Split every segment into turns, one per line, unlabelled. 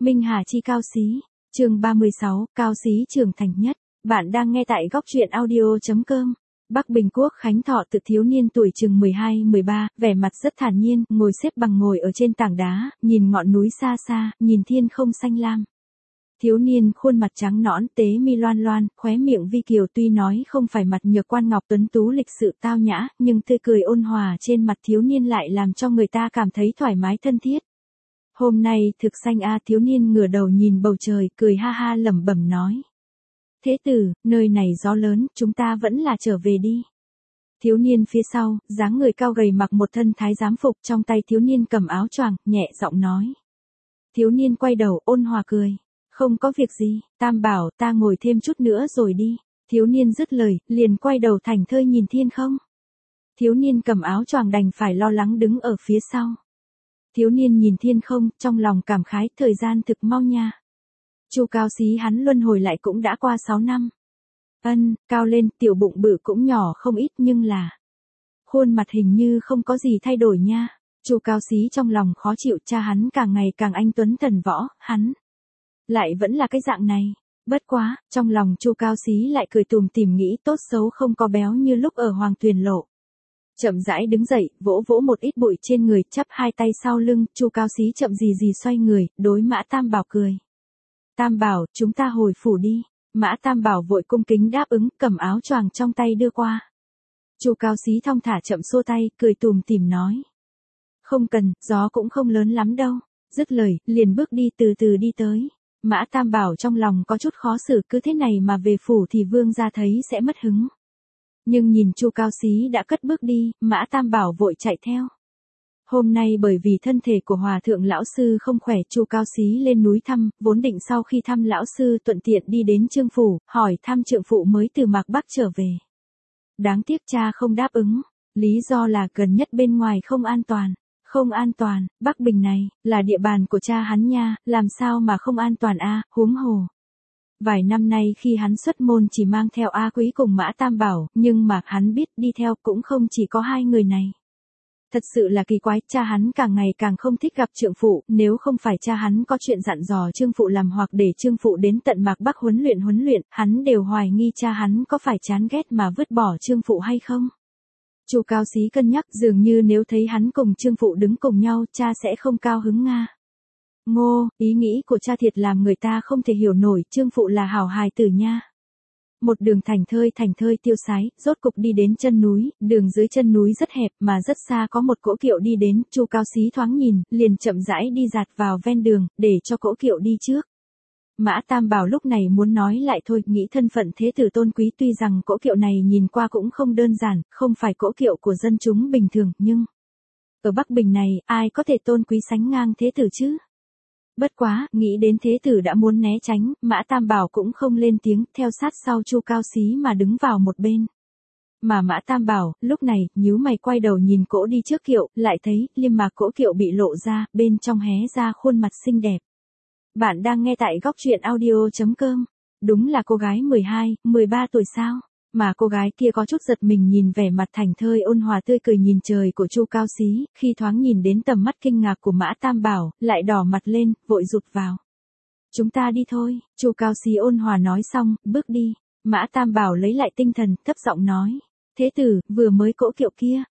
Minh Hà chi cao xí. Chương 36, cao xí trưởng thành nhất. Bạn đang nghe tại góc truyện audio.com. Bắc Bình Quốc Khánh Thọ tự thiếu niên tuổi chừng 12-13, vẻ mặt rất thản nhiên, ngồi xếp bằng ngồi ở trên tảng đá, nhìn ngọn núi xa xa, nhìn thiên không xanh lam. Thiếu niên khuôn mặt trắng nõn tế mi loan loan, khóe miệng vi kiều tuy nói không phải mặt nhược quan ngọc tuấn tú lịch sự tao nhã, nhưng tươi cười ôn hòa trên mặt thiếu niên lại làm cho người ta cảm thấy thoải mái thân thiết. Hôm nay thực xanh a, thiếu niên ngửa đầu nhìn bầu trời, cười ha ha lẩm bẩm nói. Thế tử, nơi này gió lớn, chúng ta vẫn là trở về đi. Thiếu niên phía sau, dáng người cao gầy mặc một thân thái giám phục, trong tay thiếu niên cầm áo choàng, nhẹ giọng nói. Thiếu niên quay đầu, ôn hòa cười. Không có việc gì, Tam bảo ta ngồi thêm chút nữa rồi đi. Thiếu niên dứt lời, liền quay đầu thảnh thơi nhìn thiên không. Thiếu niên cầm áo choàng đành phải lo lắng đứng ở phía sau. Thiếu niên nhìn thiên không, trong lòng cảm khái, thời gian thực mau nha. Chu cao xí hắn luân hồi lại cũng đã qua 6 năm. Cao lên, tiểu bụng bự cũng nhỏ không ít nhưng là. Khuôn mặt hình như không có gì thay đổi nha. Chu cao xí trong lòng khó chịu, cha hắn càng ngày càng anh tuấn thần võ, hắn. Lại vẫn là cái dạng này. Bất quá, trong lòng Chu cao xí lại cười tùm tìm nghĩ tốt xấu không có béo như lúc ở Hoàng Tuyền Lộ. Chậm rãi đứng dậy, vỗ vỗ một ít bụi trên người, chắp hai tay sau lưng, Chu cao xí chậm gì gì xoay người, đối Mã Tam Bảo cười. Tam Bảo, chúng ta hồi phủ đi. Mã Tam Bảo vội cung kính đáp ứng, cầm áo choàng trong tay đưa qua. Chu cao xí thong thả chậm xua tay, cười tùm tìm nói. Không cần, gió cũng không lớn lắm đâu. Dứt lời, liền bước đi từ từ đi tới. Mã Tam Bảo trong lòng có chút khó xử, cứ thế này mà về phủ thì vương gia thấy sẽ mất hứng. Nhưng nhìn Chu cao xí đã cất bước đi, Mã Tam Bảo vội chạy theo. Hôm nay bởi vì thân thể của hòa thượng lão sư không khỏe, Chu cao xí lên núi thăm, vốn định sau khi thăm lão sư thuận tiện đi đến Trương phủ, hỏi thăm trượng phụ mới từ Mạc Bắc trở về. Đáng tiếc cha không đáp ứng, lý do là gần nhất bên ngoài không an toàn. Không an toàn, Bắc Bình này, là địa bàn của cha hắn nha, làm sao mà không an toàn a, huống hồ. Vài năm nay khi hắn xuất môn chỉ mang theo A Quý cùng Mã Tam Bảo, nhưng mà hắn biết đi theo cũng không chỉ có hai người này. Thật sự là kỳ quái, cha hắn càng ngày càng không thích gặp trượng phụ, nếu không phải cha hắn có chuyện dặn dò trương phụ làm hoặc để trương phụ đến tận Mạc Bắc huấn luyện, hắn đều hoài nghi cha hắn có phải chán ghét mà vứt bỏ trương phụ hay không. Chu cao xí cân nhắc, dường như nếu thấy hắn cùng trương phụ đứng cùng nhau, cha sẽ không cao hứng nga. Ngô, ý nghĩ của cha thiệt làm người ta không thể hiểu nổi, trương phụ là hảo hài tử nha. Một đường thành thơi tiêu sái, rốt cục đi đến chân núi, đường dưới chân núi rất hẹp mà rất xa có một cỗ kiệu đi đến, Chu cao xí thoáng nhìn, liền chậm rãi đi dạt vào ven đường, để cho cỗ kiệu đi trước. Mã Tam Bảo lúc này muốn nói lại thôi, nghĩ thân phận thế tử tôn quý, tuy rằng cỗ kiệu này nhìn qua cũng không đơn giản, không phải cỗ kiệu của dân chúng bình thường, nhưng ở Bắc Bình này, ai có thể tôn quý sánh ngang thế tử chứ? Bất quá, nghĩ đến thế tử đã muốn né tránh, Mã Tam Bảo cũng không lên tiếng, theo sát sau Chu cao xí mà đứng vào một bên. Mà Mã Tam Bảo, lúc này, nhíu mày quay đầu nhìn cỗ đi trước kiệu, lại thấy, liêm mạc cỗ kiệu bị lộ ra, bên trong hé ra khuôn mặt xinh đẹp. Bạn đang nghe tại góc truyện audio.com. Đúng là cô gái 12-13 tuổi sao? Mà cô gái kia có chút giật mình nhìn vẻ mặt thảnh thơi ôn hòa tươi cười nhìn trời của Chu cao xí, khi thoáng nhìn đến tầm mắt kinh ngạc của Mã Tam Bảo, lại đỏ mặt lên, vội rụt vào. Chúng ta đi thôi, Chu cao xí ôn hòa nói xong, bước đi. Mã Tam Bảo lấy lại tinh thần, thấp giọng nói. Thế tử, vừa mới cỗ kiệu kia.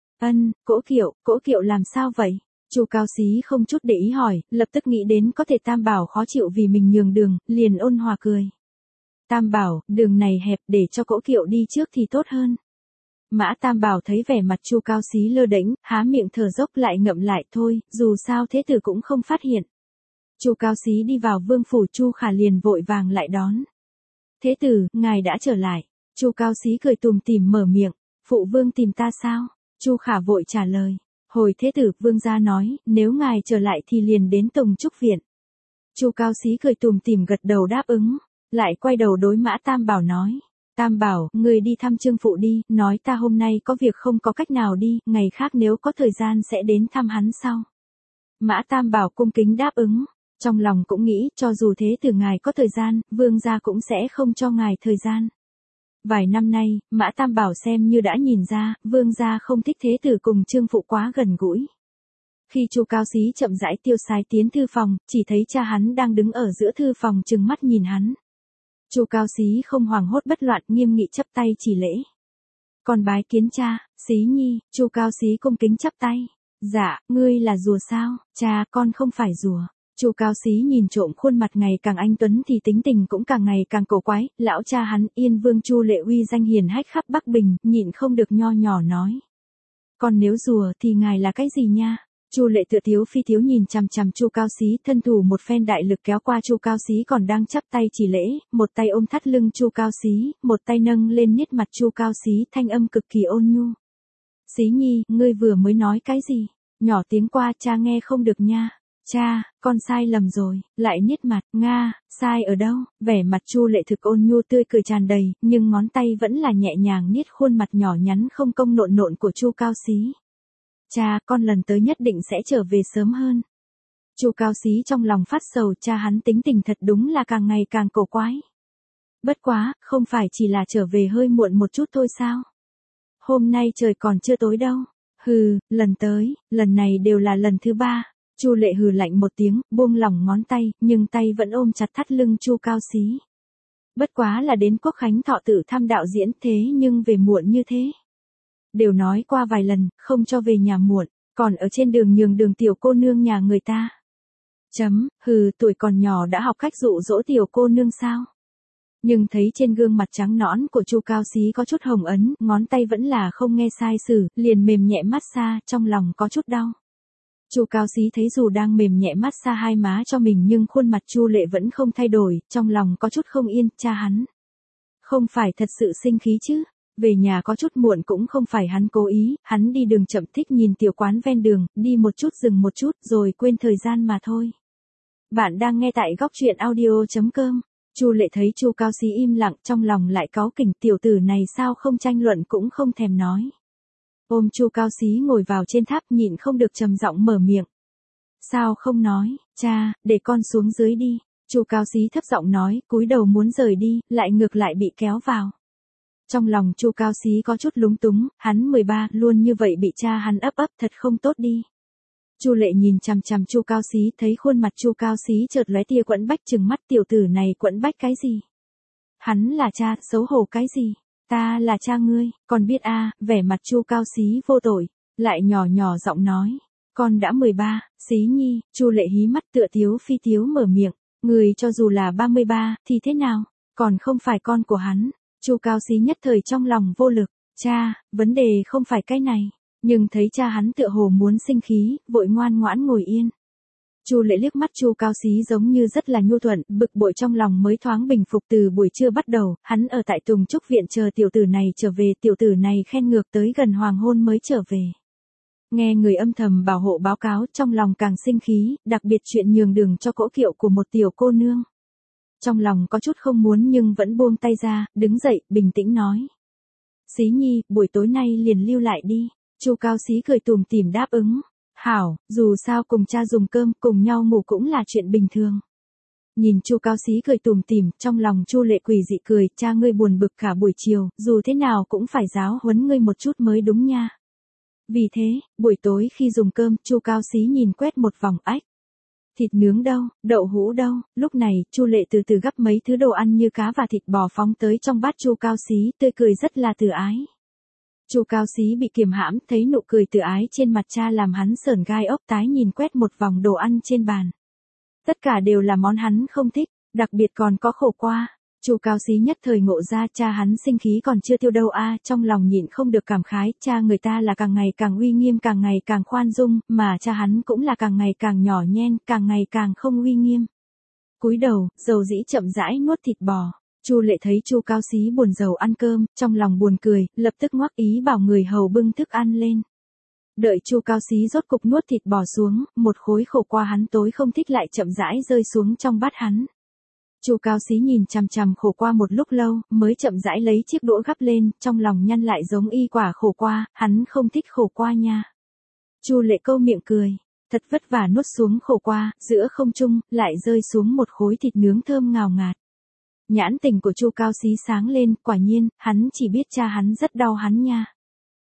Cỗ kiệu làm sao vậy? Chu cao xí không chút để ý hỏi, lập tức nghĩ đến có thể Tam Bảo khó chịu vì mình nhường đường, liền ôn hòa cười. Tam Bảo, đường này hẹp, để cho cỗ kiệu đi trước thì tốt hơn. Mã Tam Bảo thấy vẻ mặt Chu cao xí lơ đễnh, há miệng thở dốc lại ngậm lại, thôi, dù sao thế tử cũng không phát hiện. Chu cao xí đi vào vương phủ, Chu Khả liền vội vàng lại đón. Thế tử, ngài đã trở lại. Chu cao xí cười tùm tìm mở miệng, phụ vương tìm ta sao? Chu Khả vội trả lời. Hồi thế tử, vương gia nói, nếu ngài trở lại thì liền đến Tùng Trúc Viện. Chu cao xí cười tùm tìm gật đầu đáp ứng, lại quay đầu đối Mã Tam Bảo nói. Tam Bảo, người đi thăm trương phụ đi, nói ta hôm nay có việc không có cách nào đi, ngày khác nếu có thời gian sẽ đến thăm hắn sau. Mã Tam Bảo cung kính đáp ứng, trong lòng cũng nghĩ, cho dù thế tử ngài có thời gian, vương gia cũng sẽ không cho ngài thời gian. Vài năm nay, Mã Tam Bảo xem như đã nhìn ra, vương gia không thích thế tử cùng trương phụ quá gần gũi. Khi Chu Cao Xí chậm rãi tiêu sái tiến thư phòng, chỉ thấy cha hắn đang đứng ở giữa thư phòng trừng mắt nhìn hắn. Chu Cao Xí không hoảng hốt bất loạn, nghiêm nghị chắp tay chỉ lễ. Con bái kiến cha, Xí nhi. Chu Cao Xí cung kính chắp tay. Dạ, ngươi là rùa sao? Cha, con không phải rùa. Chu Cao Xí nhìn trộm khuôn mặt ngày càng anh tuấn thì tính tình cũng càng ngày càng cổ quái, lão cha hắn Yên Vương Chu Lệ uy danh hiển hách khắp Bắc Bình, nhịn không được nho nhỏ nói. Còn nếu rùa thì ngài là cái gì nha? Chu Lệ tựa thiếu phi thiếu nhìn chằm chằm Chu Cao Xí, thân thủ một phen đại lực kéo qua Chu Cao Xí còn đang chắp tay chỉ lễ, một tay ôm thắt lưng Chu Cao Xí, một tay nâng lên niết mặt Chu Cao Xí, thanh âm cực kỳ ôn nhu. Xí nhi, ngươi vừa mới nói cái gì? Nhỏ tiếng qua, cha nghe không được nha. Cha, con sai lầm rồi, lại niết mặt, nga, sai ở đâu? Vẻ mặt Chu Lệ thực ôn nhu tươi cười tràn đầy, nhưng ngón tay vẫn là nhẹ nhàng niết khuôn mặt nhỏ nhắn không công nộn nộn của Chu Cao Xí. Cha, con lần tới nhất định sẽ trở về sớm hơn. Chu Cao Xí trong lòng phát sầu, cha hắn tính tình thật đúng là càng ngày càng cổ quái. Bất quá, không phải chỉ là trở về hơi muộn một chút thôi sao? Hôm nay trời còn chưa tối đâu. Hừ, lần tới, lần này đều là lần thứ 3. Chu Lệ hừ lạnh một tiếng, buông lỏng ngón tay, nhưng tay vẫn ôm chặt thắt lưng Chu Cao Xí. Bất quá là đến Quốc Khánh Thọ Tử Tham đạo diễn thế nhưng về muộn như thế. Đều nói qua vài lần, không cho về nhà muộn, còn ở trên đường nhường đường tiểu cô nương nhà người ta. Hừ, tuổi còn nhỏ đã học cách dụ dỗ tiểu cô nương sao? Nhưng thấy trên gương mặt trắng nõn của Chu Cao Xí có chút hồng ấn, ngón tay vẫn là không nghe sai sử, liền mềm nhẹ massage, trong lòng có chút đau. Chu Cao Xí thấy dù đang mềm nhẹ massage hai má cho mình nhưng khuôn mặt Chu Lệ vẫn không thay đổi, trong lòng có chút không yên, cha hắn. Không phải thật sự sinh khí chứ? Về nhà có chút muộn cũng không phải hắn cố ý, hắn đi đường chậm thích nhìn tiểu quán ven đường, đi một chút dừng một chút rồi quên thời gian mà thôi. Bạn đang nghe tại góc truyện audio.com. Chu Lệ thấy Chu Cao Xí im lặng, trong lòng lại cáu kỉnh, tiểu tử này sao không tranh luận cũng không thèm nói. Ôm Chu Cao Xí ngồi vào trên tháp, nhịn không được trầm giọng mở miệng. Sao không nói, cha, để con xuống dưới đi. Chu Cao Xí thấp giọng nói, cúi đầu muốn rời đi, lại ngược lại bị kéo vào. Trong lòng Chu Cao Xí có chút lúng túng, hắn 13, luôn như vậy bị cha hắn ấp thật không tốt đi. Chu Lệ nhìn chằm chằm Chu Cao Xí, thấy khuôn mặt Chu Cao Xí chợt lóe tia quẫn bách, trừng mắt, tiểu tử này quẫn bách cái gì? Hắn là cha, xấu hổ cái gì? Ta là cha ngươi, con biết a? Vẻ mặt Chu Cao Xí vô tội, lại nhỏ nhỏ giọng nói, con đã 13, Xí nhi. Chu Lệ hí mắt tựa thiếu phi thiếu mở miệng, người cho dù là 33, thì thế nào? Còn không phải con của hắn. Chu Cao Xí nhất thời trong lòng vô lực, cha, vấn đề không phải cái này. Nhưng thấy cha hắn tựa hồ muốn sinh khí, vội ngoan ngoãn ngồi yên. Chu Lệ liếc mắt Chu Cao Xí giống như rất là nhu thuận, bực bội trong lòng mới thoáng bình phục. Từ buổi trưa bắt đầu, hắn ở tại Tùng Trúc viện chờ tiểu tử này trở về, tiểu tử này khen ngược tới gần hoàng hôn mới trở về. Nghe người âm thầm bảo hộ báo cáo, trong lòng càng sinh khí, đặc biệt chuyện nhường đường cho cỗ kiệu của một tiểu cô nương. Trong lòng có chút không muốn nhưng vẫn buông tay ra, đứng dậy, bình tĩnh nói. Xí nhi, buổi tối nay liền lưu lại đi. Chu Cao Xí cười tủm tỉm đáp ứng. Hảo, dù sao cùng cha dùng cơm, cùng nhau ngủ cũng là chuyện bình thường. Nhìn Chu Cao Xí cười tủm tỉm, trong lòng Chu Lệ quỷ dị cười, cha ngươi buồn bực cả buổi chiều, dù thế nào cũng phải giáo huấn ngươi một chút mới đúng nha. Vì thế, buổi tối khi dùng cơm, Chu Cao Xí nhìn quét một vòng, ách. Thịt nướng đâu, đậu hũ đâu? Lúc này, Chu Lệ từ từ gắp mấy thứ đồ ăn như cá và thịt bò phóng tới trong bát Chu Cao Xí, tươi cười rất là từ ái. Chu Cao Xí bị kiềm hãm, thấy nụ cười từ ái trên mặt cha làm hắn sởn gai ốc, tái nhìn quét một vòng đồ ăn trên bàn. Tất cả đều là món hắn không thích, đặc biệt còn có khổ qua. Chu Cao Xí nhất thời ngộ ra cha hắn sinh khí còn chưa tiêu đâu a, trong lòng nhịn không được cảm khái, cha người ta là càng ngày càng uy nghiêm, càng ngày càng khoan dung, mà cha hắn cũng là càng ngày càng nhỏ nhen, càng ngày càng không uy nghiêm. Cúi đầu, dầu dĩ chậm rãi nuốt thịt bò. Chu Lệ thấy Chu Cao Xí buồn rầu ăn cơm, trong lòng buồn cười, lập tức ngoắc ý bảo người hầu bưng thức ăn lên. Đợi Chu Cao Xí rốt cục nuốt thịt bò xuống, một khối khổ qua hắn tối không thích lại chậm rãi rơi xuống trong bát hắn. Chu Cao Xí nhìn chằm chằm khổ qua một lúc lâu, mới chậm rãi lấy chiếc đũa gắp lên, trong lòng nhăn lại giống y quả khổ qua, hắn không thích khổ qua nha. Chu Lệ câu miệng cười, thật vất vả nuốt xuống khổ qua, giữa không trung, lại rơi xuống một khối thịt nướng thơm ngào ngạt. Nhãn tình của Chu Cao Xí sáng lên, quả nhiên, hắn chỉ biết cha hắn rất đau hắn nha.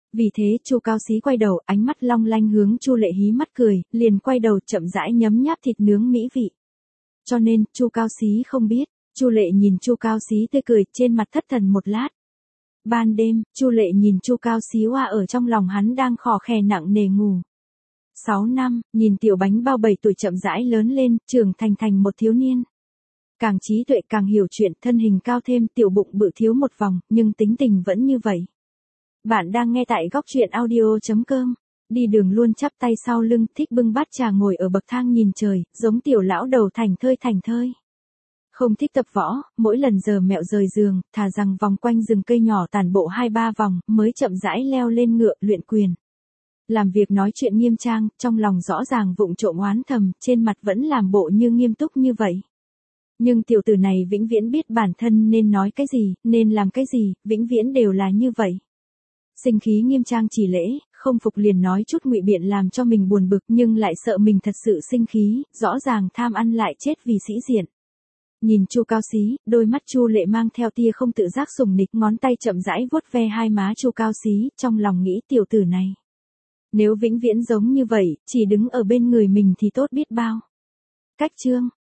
Vì thế Chu Cao Xí quay đầu, ánh mắt long lanh hướng Chu Lệ hí mắt cười, liền quay đầu chậm rãi nhấm nháp thịt nướng mỹ vị. Cho nên, Chu Cao Xí không biết, Chu Lệ nhìn Chu Cao Xí tươi cười, trên mặt thất thần một lát. Ban đêm, Chu Lệ nhìn Chu Cao Xí oa ở trong lòng hắn đang khò khè nặng nề ngủ. 6 năm, nhìn tiểu bánh bao 7 tuổi chậm rãi lớn lên, trưởng thành một thiếu niên. Càng trí tuệ càng hiểu chuyện, thân hình cao thêm, tiểu bụng bự thiếu một vòng, nhưng tính tình vẫn như vậy. Bạn đang nghe tại góc truyện audio.com. Đi đường luôn chắp tay sau lưng, thích bưng bát trà ngồi ở bậc thang nhìn trời, giống tiểu lão đầu thành thơi. Không thích tập võ, mỗi lần giờ mẹo rời giường, thà rằng vòng quanh rừng cây nhỏ tản bộ 2-3 vòng, mới chậm rãi leo lên ngựa luyện quyền. Làm việc nói chuyện nghiêm trang, trong lòng rõ ràng vụng trộm oán thầm, trên mặt vẫn làm bộ như nghiêm túc như vậy. Nhưng tiểu tử này vĩnh viễn biết bản thân nên nói cái gì, nên làm cái gì, vĩnh viễn đều là như vậy. Sinh khí nghiêm trang chỉ lễ, không phục liền nói chút ngụy biện làm cho mình buồn bực nhưng lại sợ mình thật sự sinh khí, rõ ràng tham ăn lại chết vì sĩ diện. Nhìn Chu Cao Xí, đôi mắt Chu Lệ mang theo tia không tự giác sùng nịch, ngón tay chậm rãi vuốt ve hai má Chu Cao Xí, trong lòng nghĩ tiểu tử này. Nếu vĩnh viễn giống như vậy, chỉ đứng ở bên người mình thì tốt biết bao. Cách chương